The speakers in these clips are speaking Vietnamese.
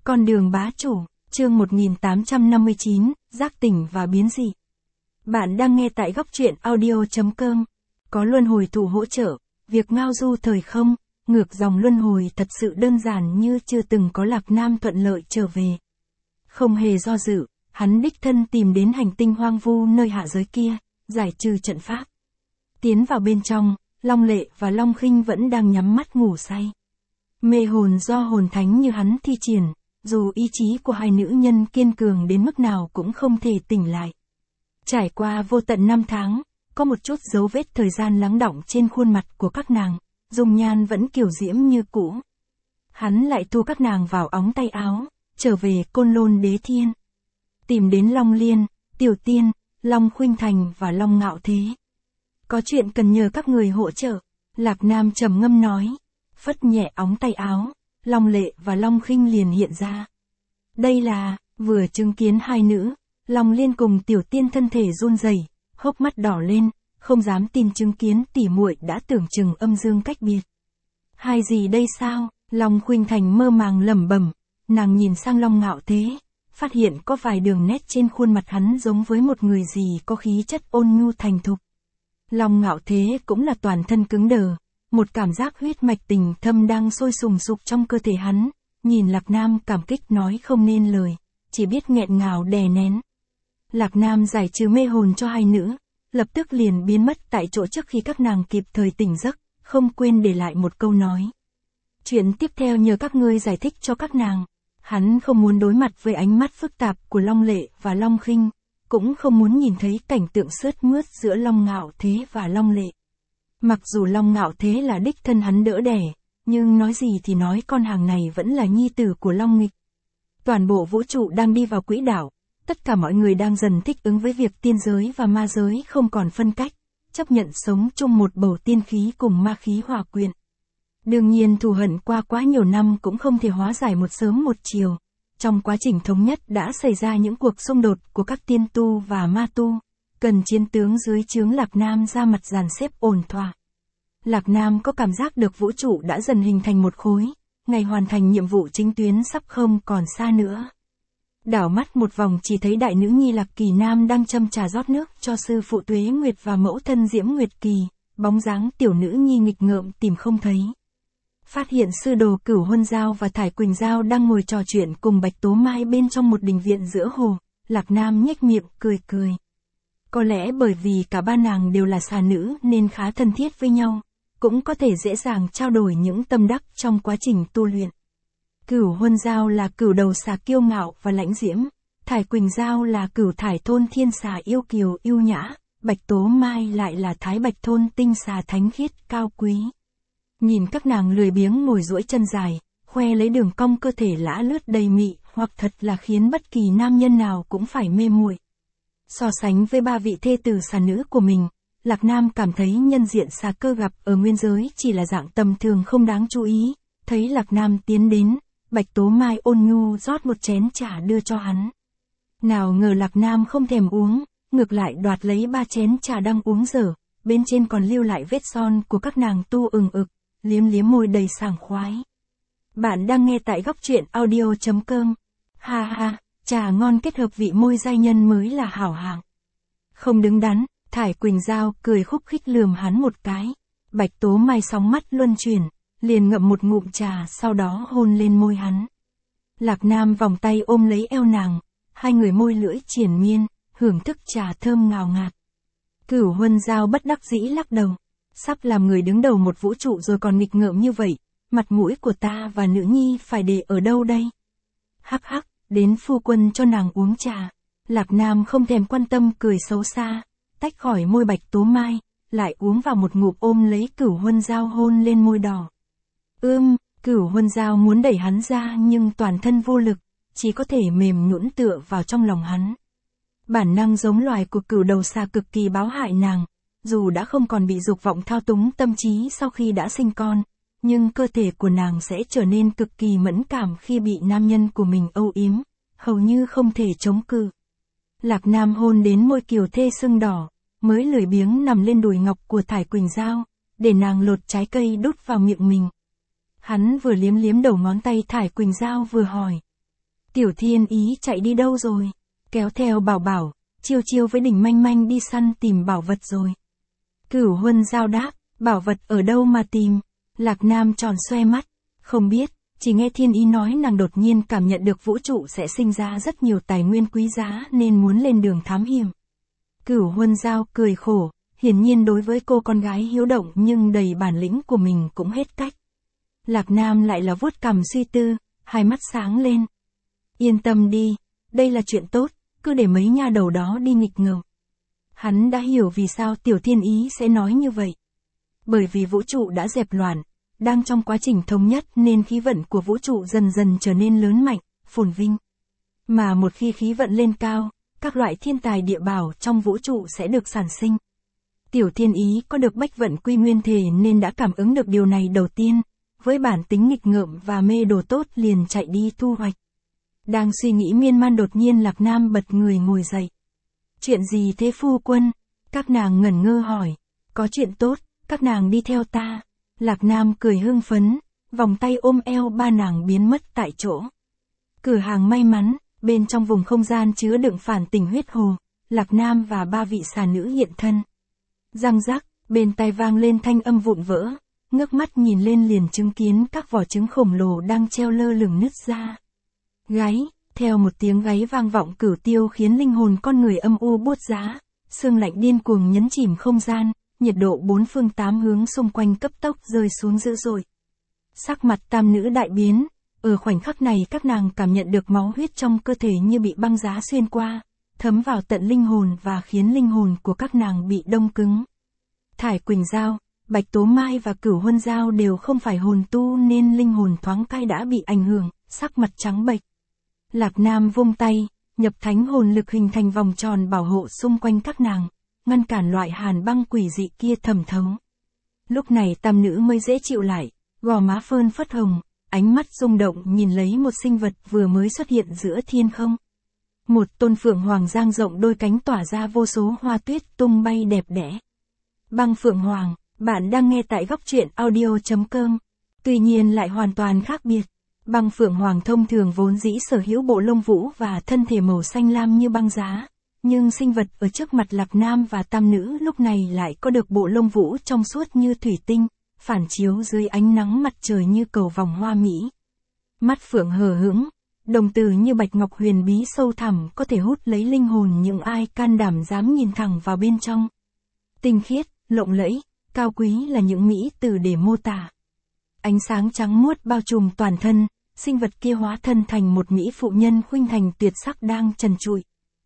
Con đường bá chủ, chương 1859, giác tỉnh và biến dị. Bạn đang nghe tại góc truyện audio.com. Có luân hồi thủ hỗ trợ, việc ngao du thời không, ngược dòng luân hồi thật sự đơn giản như chưa từng có Lạc Nam thuận lợi trở về. Không hề do dự, hắn đích thân tìm đến hành tinh hoang vu nơi hạ giới kia, giải trừ trận pháp. Tiến vào bên trong, Long Lệ và Long Khinh vẫn đang nhắm mắt ngủ say. Mê hồn do hồn thánh như hắn thi triển, dù ý chí của hai nữ nhân kiên cường đến mức nào cũng không thể tỉnh lại. Trải qua vô tận 5 tháng, có một chút dấu vết thời gian lắng đọng trên khuôn mặt của các nàng, dung nhan vẫn kiều diễm như cũ. Hắn lại thu các nàng vào ống tay áo, trở về Côn Lôn Đế Thiên. Tìm đến Long Liên, Tiểu Tiên, Long Khuynh Thành và Long Ngạo Thế. Có chuyện cần nhờ các người hỗ trợ, Lạc Nam trầm ngâm nói. Phất nhẹ ống tay áo, Long Lệ và Long Khinh liền hiện ra. Đây là, vừa chứng kiến hai nữ, Long Liên cùng Tiểu Tiên thân thể run rẩy, hốc mắt đỏ lên, không dám tin chứng kiến tỉ muội đã tưởng chừng âm dương cách biệt. Hai gì đây sao? Long Khuynh Thành mơ màng lẩm bẩm, nàng nhìn sang Long Ngạo Thế, phát hiện có vài đường nét trên khuôn mặt hắn giống với một người gì có khí chất ôn nhu thành thục. Long Ngạo Thế cũng là toàn thân cứng đờ, một cảm giác huyết mạch tình thâm đang sôi sùng sục trong cơ thể hắn, nhìn Lạc Nam cảm kích nói không nên lời, chỉ biết nghẹn ngào đè nén. Lạc Nam giải trừ mê hồn cho hai nữ, lập tức liền biến mất tại chỗ trước khi các nàng kịp thời tỉnh giấc, không quên để lại một câu nói. Chuyện tiếp theo nhờ các ngươi giải thích cho các nàng. Hắn không muốn đối mặt với ánh mắt phức tạp của Long Lệ và Long Khinh, cũng không muốn nhìn thấy cảnh tượng sướt mướt giữa Long Ngạo Thế và Long Lệ. Mặc dù Long Ngạo Thế là đích thân hắn đỡ đẻ, nhưng nói gì thì nói con hàng này vẫn là nhi tử của Long Nghịch. Toàn bộ vũ trụ đang đi vào quỹ đạo, tất cả mọi người đang dần thích ứng với việc tiên giới và ma giới không còn phân cách, chấp nhận sống chung một bầu tiên khí cùng ma khí hòa quyện. Đương nhiên thù hận qua quá nhiều năm cũng không thể hóa giải một sớm một chiều. Trong quá trình thống nhất đã xảy ra những cuộc xung đột của các tiên tu và ma tu, cần chiến tướng dưới trướng Lạc Nam ra mặt dàn xếp ổn thỏa. Lạc Nam có cảm giác được vũ trụ đã dần hình thành một khối, ngày hoàn thành nhiệm vụ chính tuyến sắp không còn xa nữa. Đảo mắt một vòng chỉ thấy đại nữ nhi Lạc Kỳ Nam đang châm trà rót nước cho sư phụ Tuế Nguyệt và mẫu thân Diễm Nguyệt Kỳ, bóng dáng tiểu nữ nhi nghịch ngợm tìm không thấy. Phát hiện sư đồ Cửu Huân Giao và Thải Quỳnh Giao đang ngồi trò chuyện cùng Bạch Tố Mai bên trong một đình viện giữa hồ, Lạc Nam nhếch miệng cười cười. Có lẽ bởi vì cả ba nàng đều là xà nữ nên khá thân thiết với nhau, cũng có thể dễ dàng trao đổi những tâm đắc trong quá trình tu luyện. Cửu Huân Giao là cửu đầu xà kiêu ngạo và lãnh diễm, Thải Quỳnh Giao là cửu thải thôn thiên xà yêu kiều yêu nhã, Bạch Tố Mai lại là thái bạch thôn tinh xà thánh khiết cao quý. Nhìn các nàng lười biếng ngồi duỗi chân dài, khoe lấy đường cong cơ thể lã lướt đầy mị, hoặc thật là khiến bất kỳ nam nhân nào cũng phải mê muội. So sánh với ba vị thê tử xà nữ của mình, Lạc Nam cảm thấy nhân diện xà cơ gặp ở nguyên giới chỉ là dạng tầm thường không đáng chú ý. Thấy Lạc Nam tiến đến, Bạch Tố Mai ôn nhu rót một chén trà đưa cho hắn. Nào ngờ Lạc Nam không thèm uống, ngược lại đoạt lấy 3 chén trà đang uống dở, bên trên còn lưu lại vết son của các nàng tu ừng ực, liếm liếm môi đầy sảng khoái. Bạn đang nghe tại góc truyện audio.com. Ha ha, trà ngon kết hợp vị môi giai nhân mới là hảo hạng. Không đứng đắn, Thải Quỳnh Giao cười khúc khích lườm hắn một cái. Bạch Tố Mai sóng mắt luân chuyển, liền ngậm một ngụm trà sau đó hôn lên môi hắn. Lạc Nam vòng tay ôm lấy eo nàng, hai người môi lưỡi triền miên, hưởng thức trà thơm ngào ngạt. Cửu Huân Giao bất đắc dĩ lắc đầu. Sắp làm người đứng đầu một vũ trụ rồi còn nghịch ngợm như vậy, mặt mũi của ta và nữ nhi phải để ở đâu đây? Hắc hắc, đến phu quân cho nàng uống trà. Lạc Nam không thèm quan tâm cười xấu xa, tách khỏi môi Bạch Tố Mai, lại uống vào một ngụm ôm lấy Cửu Huân Giao hôn lên môi đỏ. Cửu Huân Giao muốn đẩy hắn ra nhưng toàn thân vô lực, chỉ có thể mềm nhũn tựa vào trong lòng hắn. Bản năng giống loài của cửu đầu xà cực kỳ báo hại nàng. Dù đã không còn bị dục vọng thao túng tâm trí sau khi đã sinh con, nhưng cơ thể của nàng sẽ trở nên cực kỳ mẫn cảm khi bị nam nhân của mình âu yếm, hầu như không thể chống cự. Lạc Nam hôn đến môi kiều thê sưng đỏ, mới lười biếng nằm lên đùi ngọc của Thải Quỳnh Giao, để nàng lột trái cây đút vào miệng mình. Hắn vừa liếm liếm đầu ngón tay Thải Quỳnh Giao vừa hỏi. Tiểu Thiên Ý chạy đi đâu rồi? Kéo theo Bảo Bảo, chiêu chiêu với Đỉnh Manh Manh đi săn tìm bảo vật rồi. Cửu Huân Giao đáp, bảo vật ở đâu mà tìm? Lạc Nam tròn xoe mắt, không biết, chỉ nghe Thiên Ý nói nàng đột nhiên cảm nhận được vũ trụ sẽ sinh ra rất nhiều tài nguyên quý giá nên muốn lên đường thám hiểm. Cửu Huân Giao cười khổ, hiển nhiên đối với cô con gái hiếu động nhưng đầy bản lĩnh của mình cũng hết cách. Lạc Nam lại là vuốt cằm suy tư, hai mắt sáng lên. Yên tâm đi, đây là chuyện tốt, cứ để mấy nha đầu đó đi nghịch ngợm. Hắn đã hiểu vì sao Tiểu Thiên Ý sẽ nói như vậy. Bởi vì vũ trụ đã dẹp loạn, đang trong quá trình thống nhất nên khí vận của vũ trụ dần dần trở nên lớn mạnh, phồn vinh. Mà một khi khí vận lên cao, các loại thiên tài địa bảo trong vũ trụ sẽ được sản sinh. Tiểu Thiên Ý có được bách vận quy nguyên thể nên đã cảm ứng được điều này đầu tiên, với bản tính nghịch ngợm và mê đồ tốt liền chạy đi thu hoạch. Đang suy nghĩ miên man đột nhiên Lạc Nam bật người ngồi dậy. Chuyện gì thế phu quân? Các nàng ngẩn ngơ hỏi. Có chuyện tốt, các nàng đi theo ta. Lạc Nam cười hưng phấn, vòng tay ôm eo ba nàng biến mất tại chỗ. Cửa hàng may mắn, bên trong vùng không gian chứa đựng phản tình huyết hồ, Lạc Nam và ba vị xà nữ hiện thân. Răng rắc, bên tai vang lên thanh âm vụn vỡ, ngước mắt nhìn lên liền chứng kiến các vỏ trứng khổng lồ đang treo lơ lửng nứt ra. Gáy, theo một tiếng gáy vang vọng cửu tiêu khiến linh hồn con người âm u buốt giá, sương lạnh điên cuồng nhấn chìm không gian, nhiệt độ bốn phương tám hướng xung quanh cấp tốc rơi xuống dữ dội. Sắc mặt tam nữ đại biến, ở khoảnh khắc này các nàng cảm nhận được máu huyết trong cơ thể như bị băng giá xuyên qua, thấm vào tận linh hồn và khiến linh hồn của các nàng bị đông cứng. Thải Quỳnh Giao, Bạch Tố Mai và Cửu Huân Giao đều không phải hồn tu nên linh hồn thoáng cai đã bị ảnh hưởng, sắc mặt trắng bệch. Lạc Nam vung tay, nhập thánh hồn lực hình thành vòng tròn bảo hộ xung quanh các nàng, ngăn cản loại hàn băng quỷ dị kia thẩm thấu. Lúc này tam nữ mới dễ chịu lại, gò má phơn phất hồng, ánh mắt rung động nhìn lấy một sinh vật vừa mới xuất hiện giữa thiên không. Một tôn phượng hoàng dang rộng đôi cánh tỏa ra vô số hoa tuyết tung bay đẹp đẽ. Băng phượng hoàng, bạn đang nghe tại góc truyện audio.com. Tuy nhiên lại hoàn toàn khác biệt. Băng phượng hoàng thông thường vốn dĩ sở hữu bộ lông vũ và thân thể màu xanh lam như băng giá, nhưng sinh vật ở trước mặt Lạc Nam và tam nữ lúc này lại có được bộ lông vũ trong suốt như thủy tinh, phản chiếu dưới ánh nắng mặt trời như cầu vòng hoa mỹ. Mắt phượng hờ hững, đồng tử như bạch ngọc huyền bí sâu thẳm có thể hút lấy linh hồn những ai can đảm dám nhìn thẳng vào bên trong. Tinh khiết, lộng lẫy, cao quý là những mỹ từ để mô tả. Ánh sáng trắng muốt bao trùm toàn thân, sinh vật kia hóa thân thành một mỹ phụ nhân khuynh thành tuyệt sắc đang trần trụi.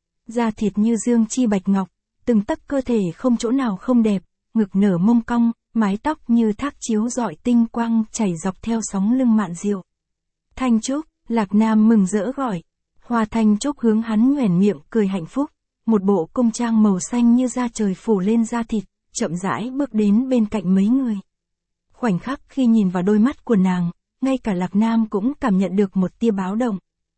Da thịt như dương chi bạch ngọc, từng tấc cơ thể không chỗ nào không đẹp, ngực nở mông cong, mái tóc như thác chiếu rọi tinh quang chảy dọc theo sóng lưng mạn diệu. Thanh Trúc, Lạc Nam mừng rỡ gọi. Hoa Thanh Trúc hướng hắn nhoẻn miệng cười hạnh phúc, một bộ cung trang màu xanh như da trời phủ lên da thịt, chậm rãi bước đến bên cạnh mấy người. Khoảnh khắc khi nhìn vào đôi mắt của nàng, ngay cả Lạc Nam cũng cảm nhận được một tia báo động.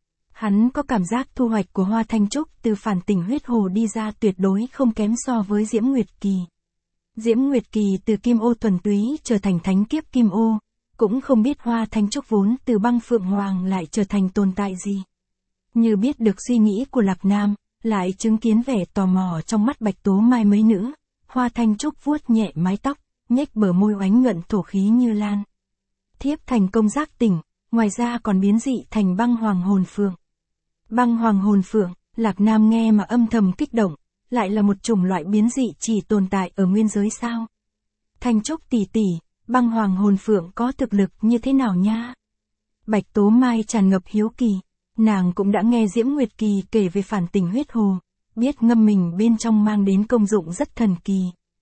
Hắn có cảm giác thu hoạch của Hoa Thanh Trúc từ phản tình huyết hồ đi ra tuyệt đối không kém so với Diễm Nguyệt Kỳ. Diễm Nguyệt Kỳ từ kim ô thuần túy trở thành thánh kiếp kim ô, cũng không biết Hoa Thanh Trúc vốn từ băng phượng hoàng lại trở thành tồn tại gì. Như biết được suy nghĩ của Lạc Nam, lại chứng kiến vẻ tò mò trong mắt Bạch Tố Mai mấy nữ, Hoa Thanh Trúc vuốt nhẹ mái tóc, nhếch bờ môi oánh nhuận thổ khí như lan. Thiếp thành công giác tỉnh, ngoài ra còn biến dị thành băng hoàng hồn phượng. Băng hoàng hồn phượng, Lạc Nam nghe mà âm thầm kích động, lại là một chủng loại biến dị chỉ tồn tại ở nguyên giới sao? Thanh Trúc tỷ tỷ, băng hoàng hồn phượng có thực lực như thế nào nha? Bạch Tố Mai tràn ngập hiếu kỳ, nàng cũng đã nghe Diễm Nguyệt Kỳ kể về phản tình huyết hồ, biết ngâm mình bên trong mang đến công dụng rất thần kỳ.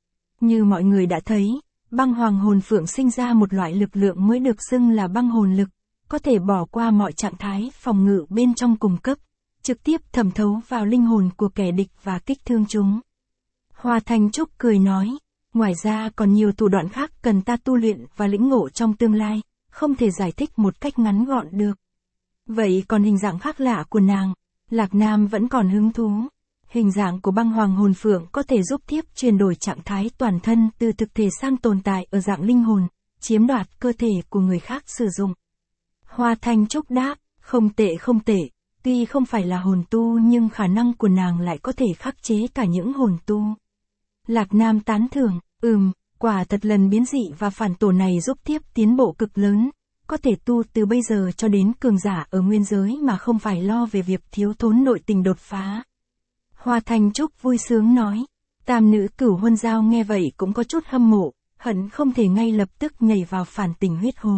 Như mọi người đã thấy, băng hoàng hồn phượng sinh ra một loại lực lượng mới được xưng là băng hồn lực, có thể bỏ qua mọi trạng thái phòng ngự bên trong cùng cấp, trực tiếp thẩm thấu vào linh hồn của kẻ địch và kích thương chúng. Hoa Thanh Trúc cười nói, ngoài ra còn nhiều thủ đoạn khác cần ta tu luyện và lĩnh ngộ trong tương lai, không thể giải thích một cách ngắn gọn được. Vậy còn hình dạng khác lạ của nàng, Lạc Nam vẫn còn hứng thú. Hình dạng của băng hoàng hồn phượng có thể giúp thiếp chuyển đổi trạng thái toàn thân từ thực thể sang tồn tại ở dạng linh hồn, chiếm đoạt cơ thể của người khác sử dụng. Hoa Thanh Trúc đáp, không tệ không tệ, Tuy không phải là hồn tu nhưng khả năng của nàng lại có thể khắc chế cả những hồn tu. Lạc Nam tán thưởng, quả thật lần biến dị và phản tổ này giúp tiếp tiến bộ cực lớn, có thể tu từ bây giờ cho đến cường giả ở nguyên giới mà không phải lo về việc thiếu thốn nội tình đột phá. Hoa Thanh Trúc vui sướng nói, tam nữ Cửu Huân Giao nghe vậy cũng có chút hâm mộ, hận không thể ngay lập tức nhảy vào phản tình huyết hồ.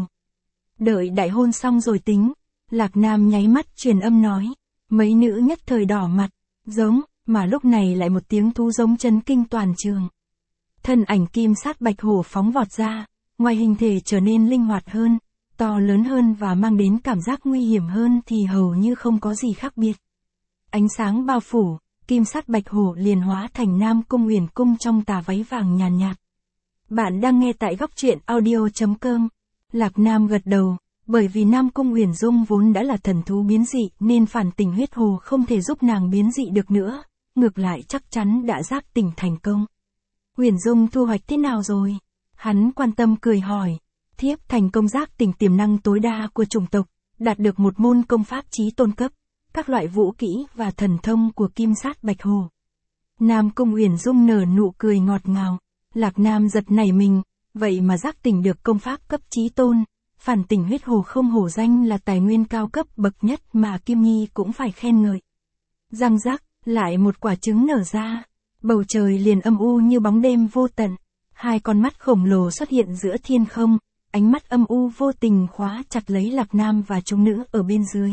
Đợi đại hôn xong rồi tính, Lạc Nam nháy mắt truyền âm nói, mấy nữ nhất thời đỏ mặt, giống, mà lúc này lại một tiếng thú giống chấn kinh toàn trường. Thân ảnh kim sát bạch hổ phóng vọt ra, ngoài hình thể trở nên linh hoạt hơn, to lớn hơn và mang đến cảm giác nguy hiểm hơn thì hầu như không có gì khác biệt. Ánh sáng bao phủ, kim sát bạch hổ liền hóa thành Nam Cung Uyển Cung trong tà váy vàng nhàn nhạt. Bạn đang nghe tại góc truyện audio.com. Lạc Nam gật đầu, bởi vì Nam Cung Uyển Dung vốn đã là thần thú biến dị nên phản tình huyết hồ không thể giúp nàng biến dị được nữa, ngược lại chắc chắn đã giác tỉnh thành công. Uyển Dung thu hoạch thế nào rồi? Hắn quan tâm cười hỏi. Thiếp thành công giác tỉnh tiềm năng tối đa của chủng tộc, đạt được một môn công pháp chí tôn cấp, các loại vũ kỹ và thần thông của kim sát bạch hồ. Nam Cung Uyển Dung nở nụ cười ngọt ngào. Lạc Nam giật nảy mình, vậy mà giác tỉnh được công pháp cấp chí tôn, phản tình huyết hồ không hổ danh là tài nguyên cao cấp bậc nhất mà Kim Nhi cũng phải khen ngợi. Răng rắc, lại một quả trứng nở ra, bầu trời liền âm u như bóng đêm vô tận, hai con mắt khổng lồ xuất hiện giữa thiên không, ánh mắt âm u vô tình khóa chặt lấy Lạc Nam và chúng nữ ở bên dưới.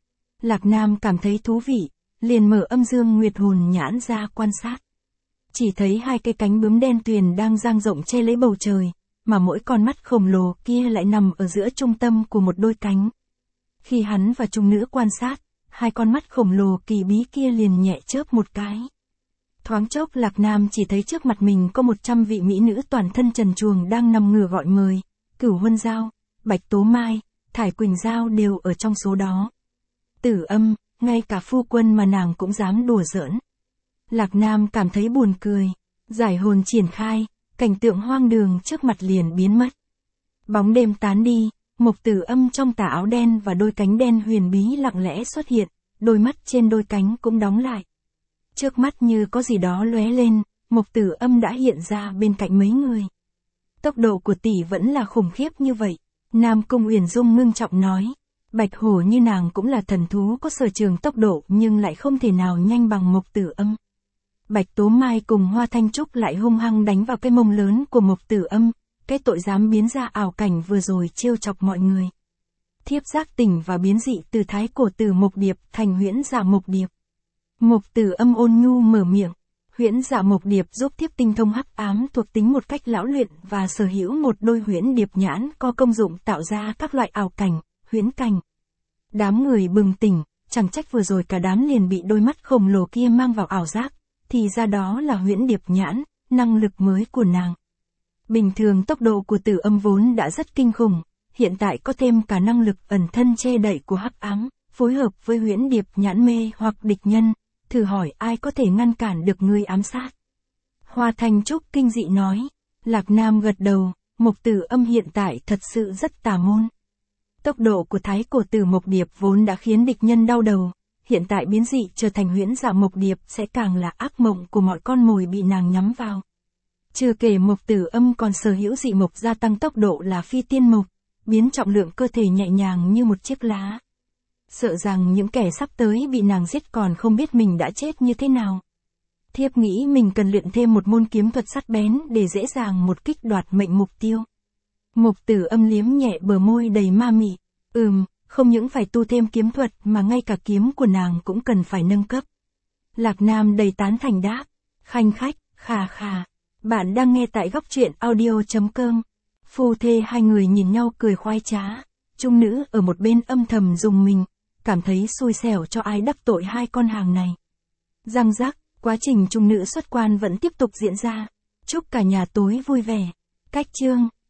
Lạc Nam cảm thấy thú vị, liền mở âm dương nguyệt hồn nhãn ra quan sát. Chỉ thấy hai cây cánh bướm đen tuyền đang dang rộng che lấy bầu trời, mà mỗi con mắt khổng lồ kia lại nằm ở giữa trung tâm của một đôi cánh. Khi hắn và chúng nữ quan sát, hai con mắt khổng lồ kỳ bí kia liền nhẹ chớp một cái. Thoáng chốc Lạc Nam chỉ thấy trước mặt mình có 100 vị mỹ nữ toàn thân trần truồng đang nằm ngửa gọi mời, Cửu Huân Giao, Bạch Tố Mai, Thải Quỳnh Giao đều ở trong số đó. Tử Âm, ngay cả phu quân mà nàng cũng dám đùa giỡn. Lạc Nam cảm thấy buồn cười, giải hồn triển khai, cảnh tượng hoang đường trước mặt liền biến mất. Bóng đêm tán đi, Mộc Tử Âm trong tà áo đen và đôi cánh đen huyền bí lặng lẽ xuất hiện, đôi mắt trên đôi cánh cũng đóng lại. Trước mắt như có gì đó lóe lên, Mộc Tử Âm đã hiện ra bên cạnh mấy người. Tốc độ của tỷ vẫn là khủng khiếp như vậy, Nam Cung Uyển Dung ngưng trọng nói. Bạch hổ như nàng cũng là thần thú có sở trường tốc độ nhưng lại không thể nào nhanh bằng Mộc Tử Âm. Bạch Tố Mai cùng Hoa Thanh Trúc lại hung hăng đánh vào cái mông lớn của Mộc Tử Âm, cái tội dám biến ra ảo cảnh vừa rồi trêu chọc mọi người. Thiếp giác tỉnh và biến dị từ thái cổ tử Mộc Điệp thành huyễn dạ Mộc Điệp. Mộc Tử Âm ôn nhu mở miệng, huyễn dạ Mộc Điệp giúp thiếp tinh thông hắc ám thuộc tính một cách lão luyện và sở hữu một đôi huyễn điệp nhãn có công dụng tạo ra các loại ảo cảnh, huyễn cảnh. Đám người bừng tỉnh, chẳng trách vừa rồi cả đám liền bị đôi mắt khổng lồ kia mang vào ảo giác, thì ra đó là huyễn điệp nhãn, năng lực mới của nàng. Bình thường tốc độ của Tử Âm vốn đã rất kinh khủng, hiện tại có thêm cả năng lực ẩn thân che đậy của hắc ám, phối hợp với huyễn điệp nhãn mê hoặc địch nhân, thử hỏi ai có thể ngăn cản được ngươi ám sát. Hoa Thanh Trúc kinh dị nói, Lạc Nam gật đầu, Mộc Tử Âm hiện tại thật sự rất tà môn. Tốc độ của thái cổ tử Mộc Điệp vốn đã khiến địch nhân đau đầu, hiện tại biến dị trở thành huyễn dạ Mộc Điệp sẽ càng là ác mộng của mọi con mồi bị nàng nhắm vào. Chưa kể Mộc Tử Âm còn sở hữu dị mộc gia tăng tốc độ là phi tiên mộc, biến trọng lượng cơ thể nhẹ nhàng như một chiếc lá. Sợ rằng những kẻ sắp tới bị nàng giết còn không biết mình đã chết như thế nào. Thiếp nghĩ mình cần luyện thêm một môn kiếm thuật sắc bén để dễ dàng một kích đoạt mệnh mục tiêu. Mộc Tử Âm liếm nhẹ bờ môi đầy ma mị. Không những phải tu thêm kiếm thuật mà ngay cả kiếm của nàng cũng cần phải nâng cấp. Lạc Nam đầy tán thành đáp. Khanh khách, khà khà. Bạn đang nghe tại góc truyện audio.com. Phu thê hai người nhìn nhau cười khoái trá. Trung nữ ở một bên âm thầm dùng mình, cảm thấy xui xẻo cho ai đắc tội hai con hàng này. Răng rắc, quá trình trung nữ xuất quan vẫn tiếp tục diễn ra. Chúc cả nhà tối vui vẻ. Cách chương